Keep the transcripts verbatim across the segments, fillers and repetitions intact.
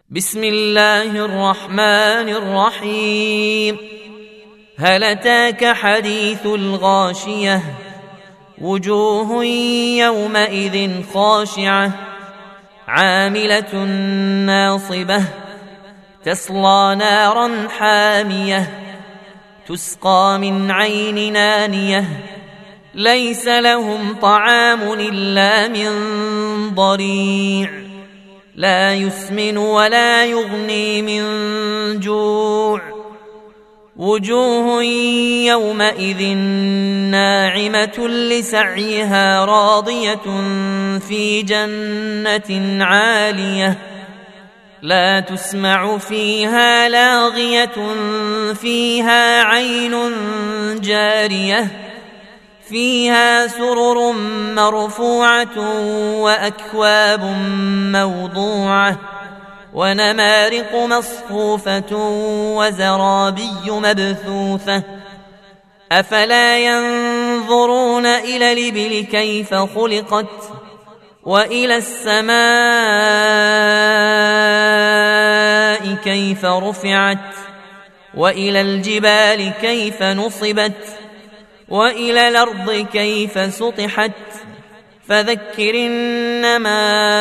بسم الله الرحمن الرحيم. هل أتاك حديث الغاشية؟ وجوه يومئذ خاشعة عاملة ناصبة تصلى نارا حامية تسقى من عين نانية ليس لهم طعام إلا من ضريع لا يسمن ولا يغني من جوع. وجوه يومئذ ناعمة لسعيها راضية في جنة عالية لا تسمع فيها لاغية فيها عين جارية فيها سرر مرفوعة وأكواب موضوعة ونمارق مصفوفة وزرابي مبثوثة أفلا ينظرون إلى الإبل كيف خلقت وإلى السماء كيف رفعت وإلى الجبال كيف نصبت وإلى الأرض كيف سطحت فذكر إنما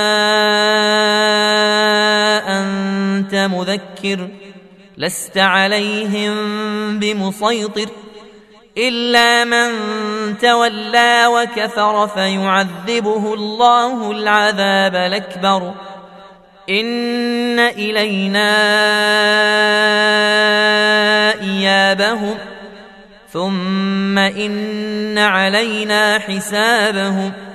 أنت مذكر لست عليهم بمسيطر إلا من تولى وكفر فيعذبه الله العذاب الأكبر إن إلينا إيابهم ثم إن علينا حسابهم